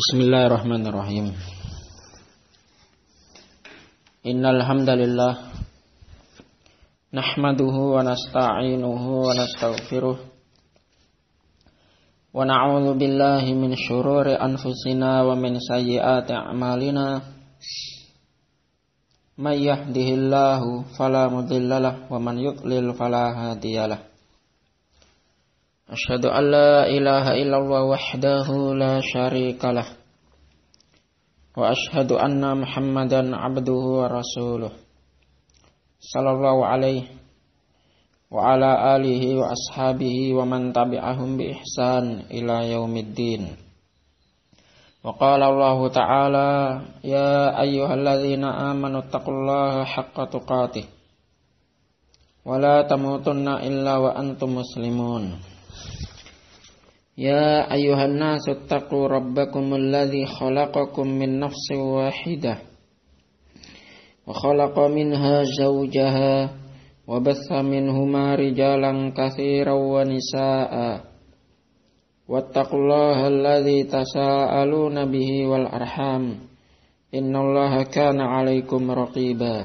Bismillahirrahmanirrahim. Innal hamdalillah nahmaduhu wa nasta'inuhu wa nastaghfiruh wa na'udzu billahi min syururi anfusina wa min sayyiati a'malina. May yahdihillahu fala mudhillalah wa man yudlil fala hadiyalah. Asyhadu an la ilaha illallah wahdahu la syarikalah wa asyhadu anna Muhammadan abduhu wa rasuluh sallallahu alaihi wa ala alihi wa ashabihi wa man tabi'ahum bi ihsan ila yaumiddin. Wa qala Allah ta'ala ya ayyuhalladzina amanu taqullaha haqqa tuqatih wa la tamutunna illa wa antum muslimun. Ya ayyuhan nasu taqu rabbakumul ladzi khalaqakum min nafsin wahidah wa khalaqa minha zawjaha wa batha minhuma rijalan katsiran wa nisaa'a wattaqullaha alladzi tasaaluna bihi wal arham innallaha kana 'alaikum raqiba.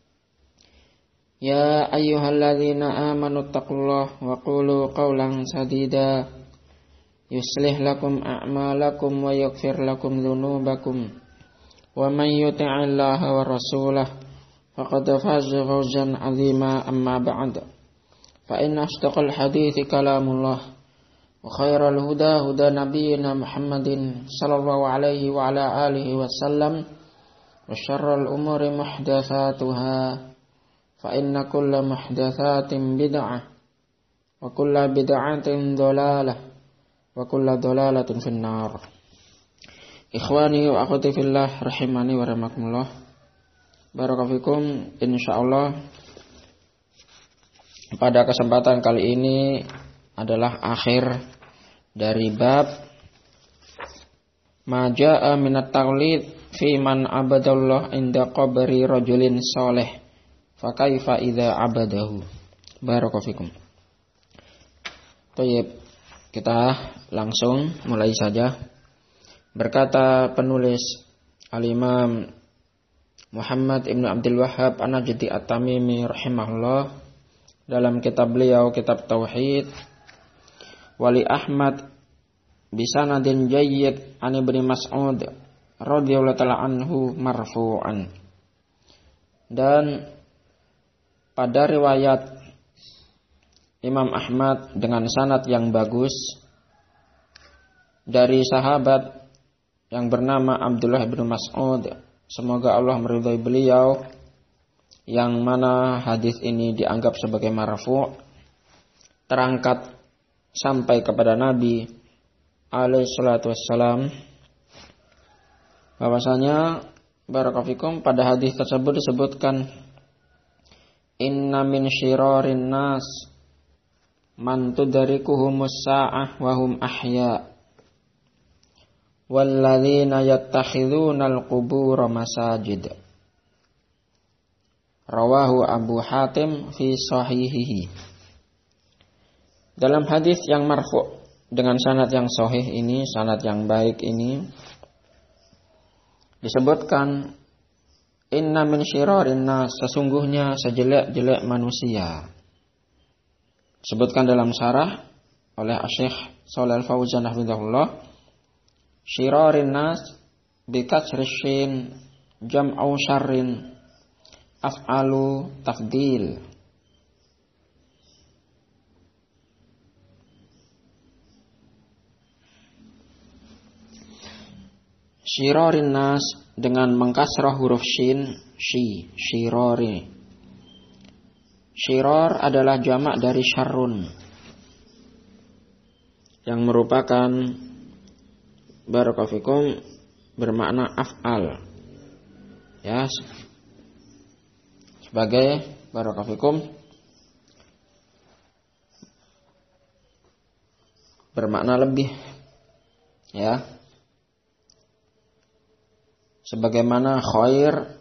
Ya ayyuhalladzina amanu taqullaha wa qulu qawlan sadida yuslih lakum a'malakum wa yaghfir lakum dhunubakum wa man yuti'illaha wa rasulahu faqad faza fawzan 'azima. Amma ba'd, fa inna asdaqal hadithi kalamullah wa khairal huda huda nabiyyina Muhammadin sallallahu alaihi wa ala alihi wasallam wa syarrul umuri muhdatsatuha fa inna kulla muhdatsatin bid'ah wa kulla bid'atin dhalalah wa kullu dhalalatin finnar. Ikhwani wa akhwati fillah rahimani wa rahmakumullah. Barakallahu insyaallah pada kesempatan kali ini adalah akhir dari bab ma jaa minat taqlid fi man abadallah inda qabri rajulin saleh fa kaifa idza abadahu. Barakallahu. Baik, kita langsung mulai saja. Berkata penulis Al-Imam Muhammad Ibn Abdul Wahhab An-Najdi At-Tamimi rahimahullah dalam kitab beliau, kitab Tauhid, Wali Ahmad bisanadin jayyid an Ibnu Mas'ud radhiyallahu ta'ala anhu marfu'an. Dan pada riwayat Imam Ahmad dengan sanad yang bagus dari sahabat yang bernama Abdullah bin Mas'ud, semoga Allah meridhai beliau, yang mana hadis ini dianggap sebagai marfu', terangkat sampai kepada Nabi alaihi salatu wassalam, bahwasanya barakallahu pada hadis tersebut disebutkan inna min syirarin nas man tudrikuhumus sa'ah wa hum ahya walladzina yattakhidhunal qubur masajid. Rawahu Abu Hatim fi sahihihi. Dalam hadis yang marfu' dengan sanad yang sahih ini, sanad yang baik ini, disebutkan inna min syirarin nas, sesungguhnya sejelek-jelek manusia. Sebutkan dalam syarah oleh Syekh Shalih Al-Fauzan hafizahullah, syirarin nas bi kasri shin jam'u syarrin af'alu tafdil. Syirarin nas dengan mengkasrah huruf shin, syirari. Syirar adalah jamak dari syarrun yang merupakan barakallahu fikum bermakna af'al, ya, sebagai barakallahu fikum bermakna lebih, ya, sebagaimana khair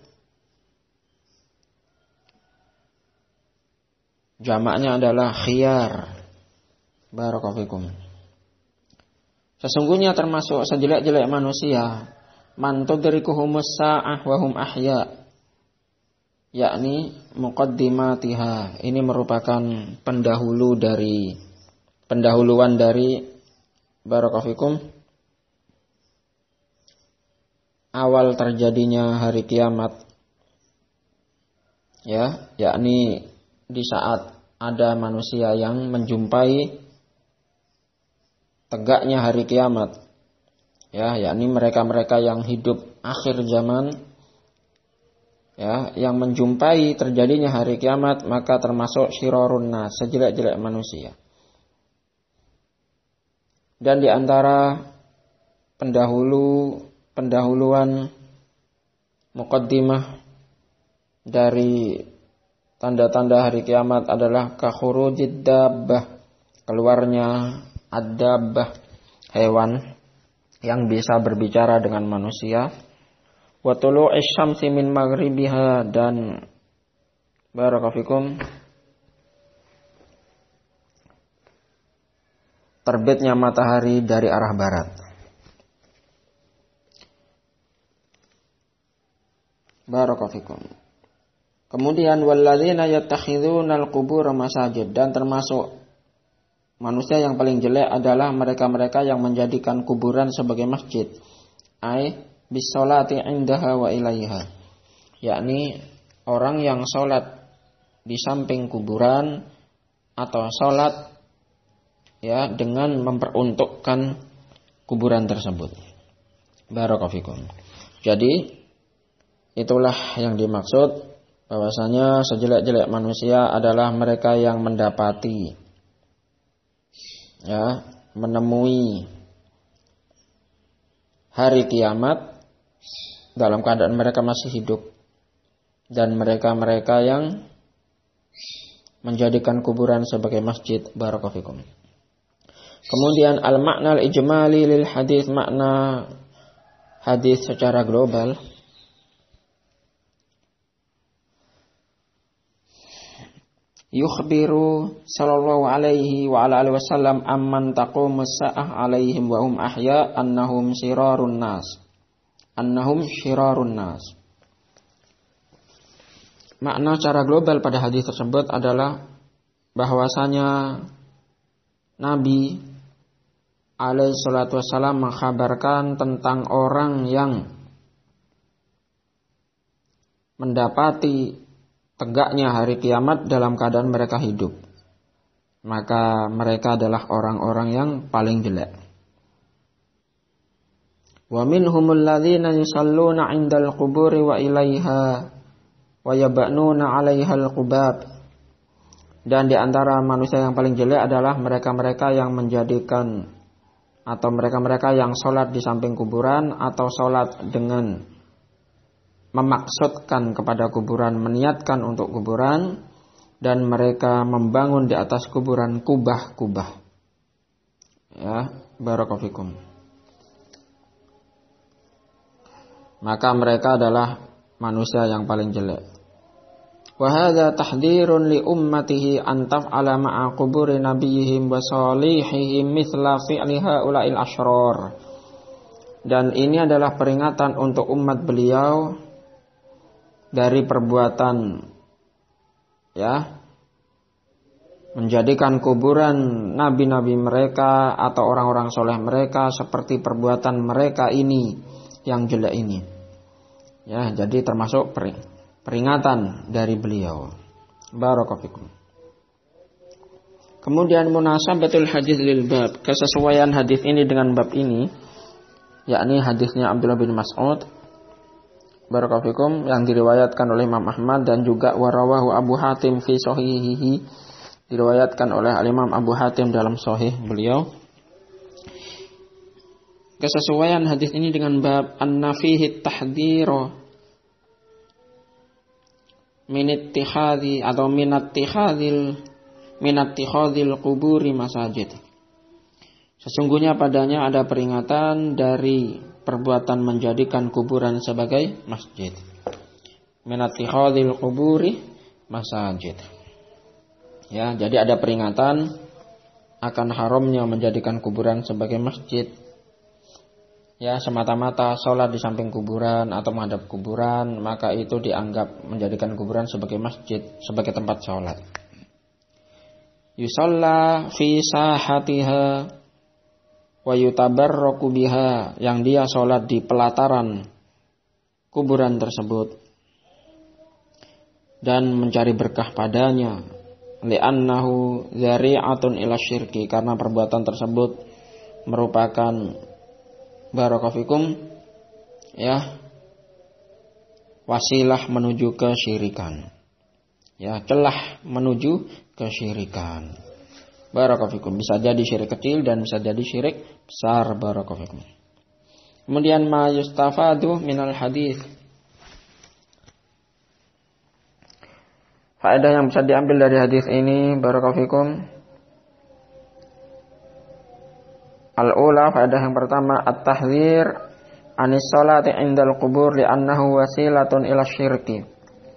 jamaknya adalah khiyar. Barakallahu fikum. Sesungguhnya termasuk sejelek-jelek manusia man tudrikuhumus sa'ah wa hum ahya, yakni muqaddimatiha. Ini merupakan pendahuluan dari barakallahu awal terjadinya hari kiamat. Ya, yakni di saat ada manusia yang menjumpai tegaknya hari kiamat, ya, yakni mereka-mereka yang hidup akhir zaman, ya, yang menjumpai terjadinya hari kiamat, maka termasuk syirarun nas, sejelek-jelek manusia. Dan di antara pendahuluan muqaddimah dari tanda-tanda hari kiamat adalah kakhurujid dabbah, keluarnya ad-dabbah, hewan yang bisa berbicara dengan manusia. Wa tulu'is syamsi min maghribiha, dan barakallahu terbitnya matahari dari arah barat. Barakallahu. Kemudian walladzina yattakhidhunal qubur masajid, dan termasuk manusia yang paling jelek adalah mereka-mereka yang menjadikan kuburan sebagai masjid. Ai bisolati indaha wa ilaiha, yakni orang yang sholat di samping kuburan atau sholat, ya, dengan memperuntukkan kuburan tersebut. Barakallahu fikum. Jadi itulah yang dimaksud bahwasanya sejelek-jelek manusia adalah mereka yang mendapati, ya, menemui hari kiamat dalam keadaan mereka masih hidup, dan mereka-mereka yang menjadikan kuburan sebagai masjid. Barakallahu fikum. Kemudian al-makna al-ijmali lil hadis, makna hadis secara global. Yukhbiru sallallahu alaihi wa ala alihi wasallam amman taqumus sa'ah alaihim wa hum ahya annahum syirarun nas. Makna secara global pada hadis tersebut adalah bahwasanya Nabi alaihi salatu wasallam mengkhabarkan tentang orang yang mendapati tegaknya hari kiamat dalam keadaan mereka hidup, maka mereka adalah orang-orang yang paling jelek. Wa minhumul ladzina yusalluna 'indal quburi wa ilaiha wa yab'nuna 'alaihal qubab. Dan di antara manusia yang paling jelek adalah mereka-mereka yang menjadikan atau mereka-mereka yang sholat di samping kuburan atau sholat dengan memaksudkan kepada kuburan, meniatkan untuk kuburan, dan mereka membangun di atas kuburan kubah-kubah. Ya, barakallahu fikum. Maka mereka adalah manusia yang paling jelek. Wa hadza tahdhirun li ummatihi an taf'ala ma'a quburi nabiyihim wa salihihim mithla fi'li haula'il asyrar. Dan ini adalah peringatan untuk umat beliau dari perbuatan, ya, menjadikan kuburan nabi-nabi mereka atau orang-orang soleh mereka seperti perbuatan mereka ini yang jelek ini. Ya, jadi termasuk peringatan dari beliau. Barakallahu fikum. Kemudian munasabatul hadis lil bab, kesesuaian hadis ini dengan bab ini, yakni hadisnya Abdullah bin Mas'ud barakallahu fikum yang diriwayatkan oleh Imam Ahmad, dan juga warawahu Abu Hatim fi sahihihi, diriwayatkan oleh Imam Abu Hatim dalam sahih beliau. Kesesuaian hadis ini dengan bab an-nafihi tahdhir min ittikhadhi atau min ittikhadhil quburi masajid. Sesungguhnya padanya ada peringatan dari perbuatan menjadikan kuburan sebagai masjid. Min ittikhadhil quburi masajid. Ya, jadi ada peringatan akan haramnya menjadikan kuburan sebagai masjid. ya semata-mata sholat di samping kuburan atau menghadap kuburan, maka itu dianggap menjadikan kuburan sebagai masjid, sebagai tempat sholat. Yusalla fi sahatiha wa yutabarraku biha, yang dia sholat di pelataran kuburan tersebut dan mencari berkah padanya. Li'annahu dzari'atun ila syirki, karena perbuatan tersebut merupakan barakofikum ya wasilah menuju kesyirikan, ya celah menuju kesyirikan. Barakofikum, bisa jadi syirik kecil dan bisa jadi syirik besar. Barakofikum. Kemudian ma yustafadu minal hadis, faedah yang bisa diambil dari hadis ini. Barakofikum. Al-ula, faedah yang pertama, at-tahdzir anis sholati indal qubur li'annahu wasilatun ila syirki.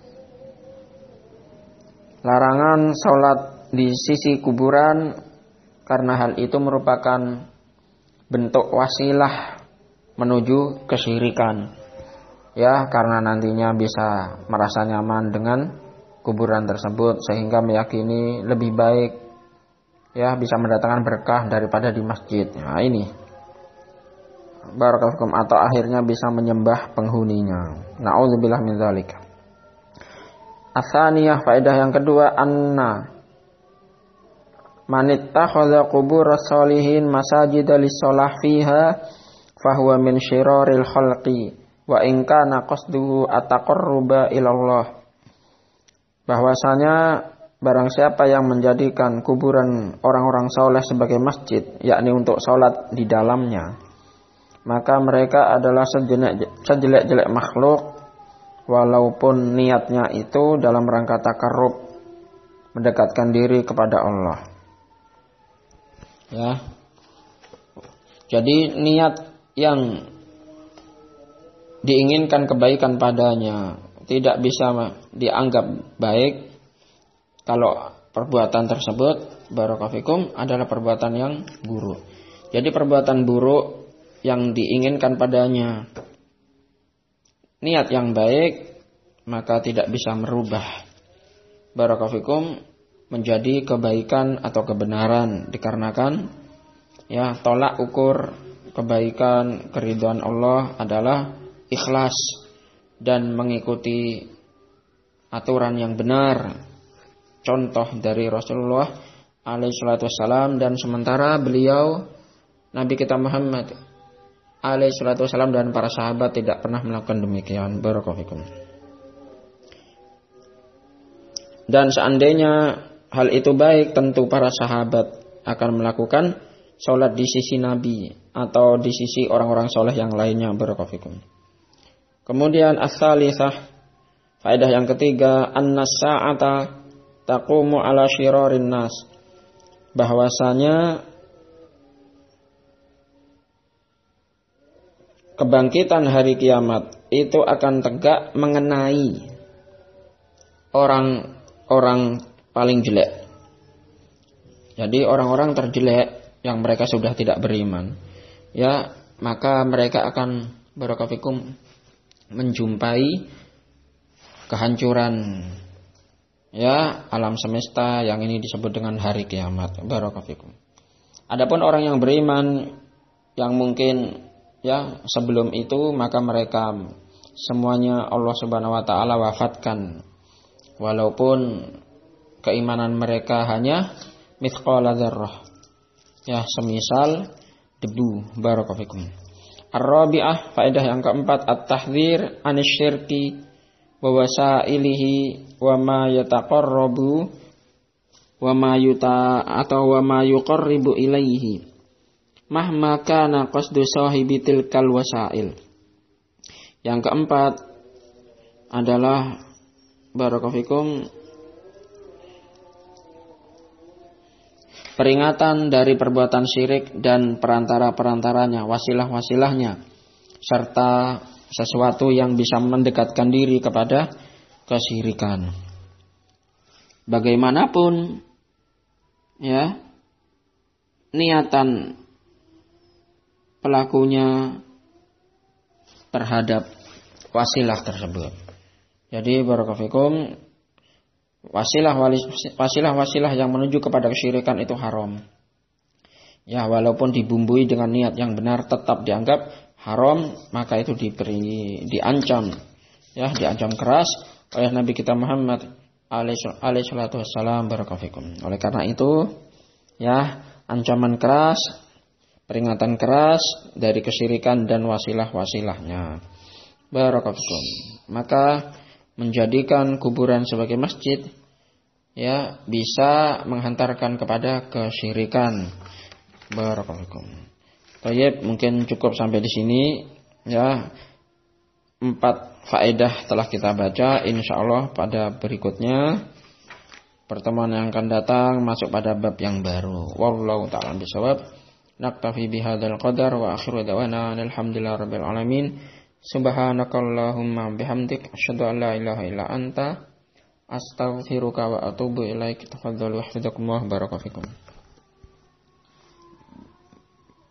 Larangan sholat di sisi kuburan karena hal itu merupakan bentuk wasilah menuju kesyirikan. Ya, karena nantinya bisa merasa nyaman dengan kuburan tersebut sehingga meyakini lebih baik, ya, bisa mendatangkan berkah daripada di masjid. Nah, ini barakallahu, atau akhirnya bisa menyembah penghuninya. Na'udzubillah min dzalik. Atsaniyah, faedah yang kedua, anna man ittakhadha qubur sholihin masajida lis-shalah fiha fahuwa min syiraril khalqi wa in kana qasduhu at-taqarruba ila Allah. Bahwasanya barang siapa yang menjadikan kuburan orang-orang soleh sebagai masjid, yakni untuk sholat di dalamnya, maka mereka adalah sejelek-jelek makhluk, walaupun niatnya itu dalam rangka takarrub, mendekatkan diri kepada Allah. Ya, jadi niat yang diinginkan kebaikan padanya tidak bisa dianggap baik kalau perbuatan tersebut barakallahu adalah perbuatan yang buruk. Jadi perbuatan buruk yang diinginkan padanya niat yang baik, maka tidak bisa merubah barakallahu menjadi kebaikan atau kebenaran, dikarenakan ya tolak ukur kebaikan keridhaan Allah adalah ikhlas dan mengikuti aturan yang benar, contoh dari Rasulullah alaihi salatu wassalam, dan sementara beliau Nabi kita Muhammad alaihi salatu wassalam dan para sahabat tidak pernah melakukan demikian. Barakallahu. Dan seandainya hal itu baik, tentu para sahabat akan melakukan sholat di sisi Nabi atau di sisi orang-orang soleh yang lainnya. Barakallahu. Kemudian as-salisah, faedah yang ketiga, an-sa'ata taqumu ala syirarin nas. Bahwasanya kebangkitan hari kiamat itu akan tegak mengenai orang-orang paling jelek. Jadi orang-orang terjelek yang mereka sudah tidak beriman, ya, maka mereka akan barakallahu menjumpai kehancuran, ya, alam semesta yang ini disebut dengan hari kiamat. Barakallahu. Adapun orang yang beriman yang mungkin ya sebelum itu, maka mereka semuanya Allah Subhanahu wa taala wafatkan, walaupun keimanan mereka hanya mithqala dzarrah, ya, semisal debu. Barakallahu. Ar-rabi'ah, faedah yang keempat, at-tahdzir anisyirki wa wasailihi wa ma yataqarrabu wa ma yuqarribu ilaihi mahma kana qasdu sahibi tilkal wasail. Yang keempat adalah barakallahu peringatan dari perbuatan syirik dan perantara-perantaranya, wasilah-wasilahnya, serta sesuatu yang bisa mendekatkan diri kepada kesyirikan. Bagaimanapun, ya, niatan pelakunya terhadap wasilah tersebut. Jadi barakallahu fikum, wasilah yang menuju kepada kesyirikan itu haram. Ya, walaupun dibumbui dengan niat yang benar tetap dianggap haram, maka itu diancam. Ya, diancam keras oleh Nabi kita Muhammad alaihi salatu wassalam barakallahu fikum. Oleh karena itu, ya, ancaman keras, peringatan keras dari kesyirikan dan wasilah-wasilahnya. Barakallahu fikum. Maka menjadikan kuburan sebagai masjid, ya, bisa menghantarkan kepada kesyirikan. Barakallahu fikum. Baik, mungkin cukup sampai di sini, ya. 4 faedah telah kita baca. Insyaallah pada berikutnya pertemuan yang akan datang masuk pada bab yang baru. Wallahu ta'ala bishawab. Naktafi bihadzal qadar wa akhiru da'wana alhamdulillahirabbil alamin. Subhanakallahumma bihamdik asyhadu an la ilaha illa anta astaghfiruka wa atubu ilaik. Tafadhalu wahfizakumullah. Barakallahu fikum.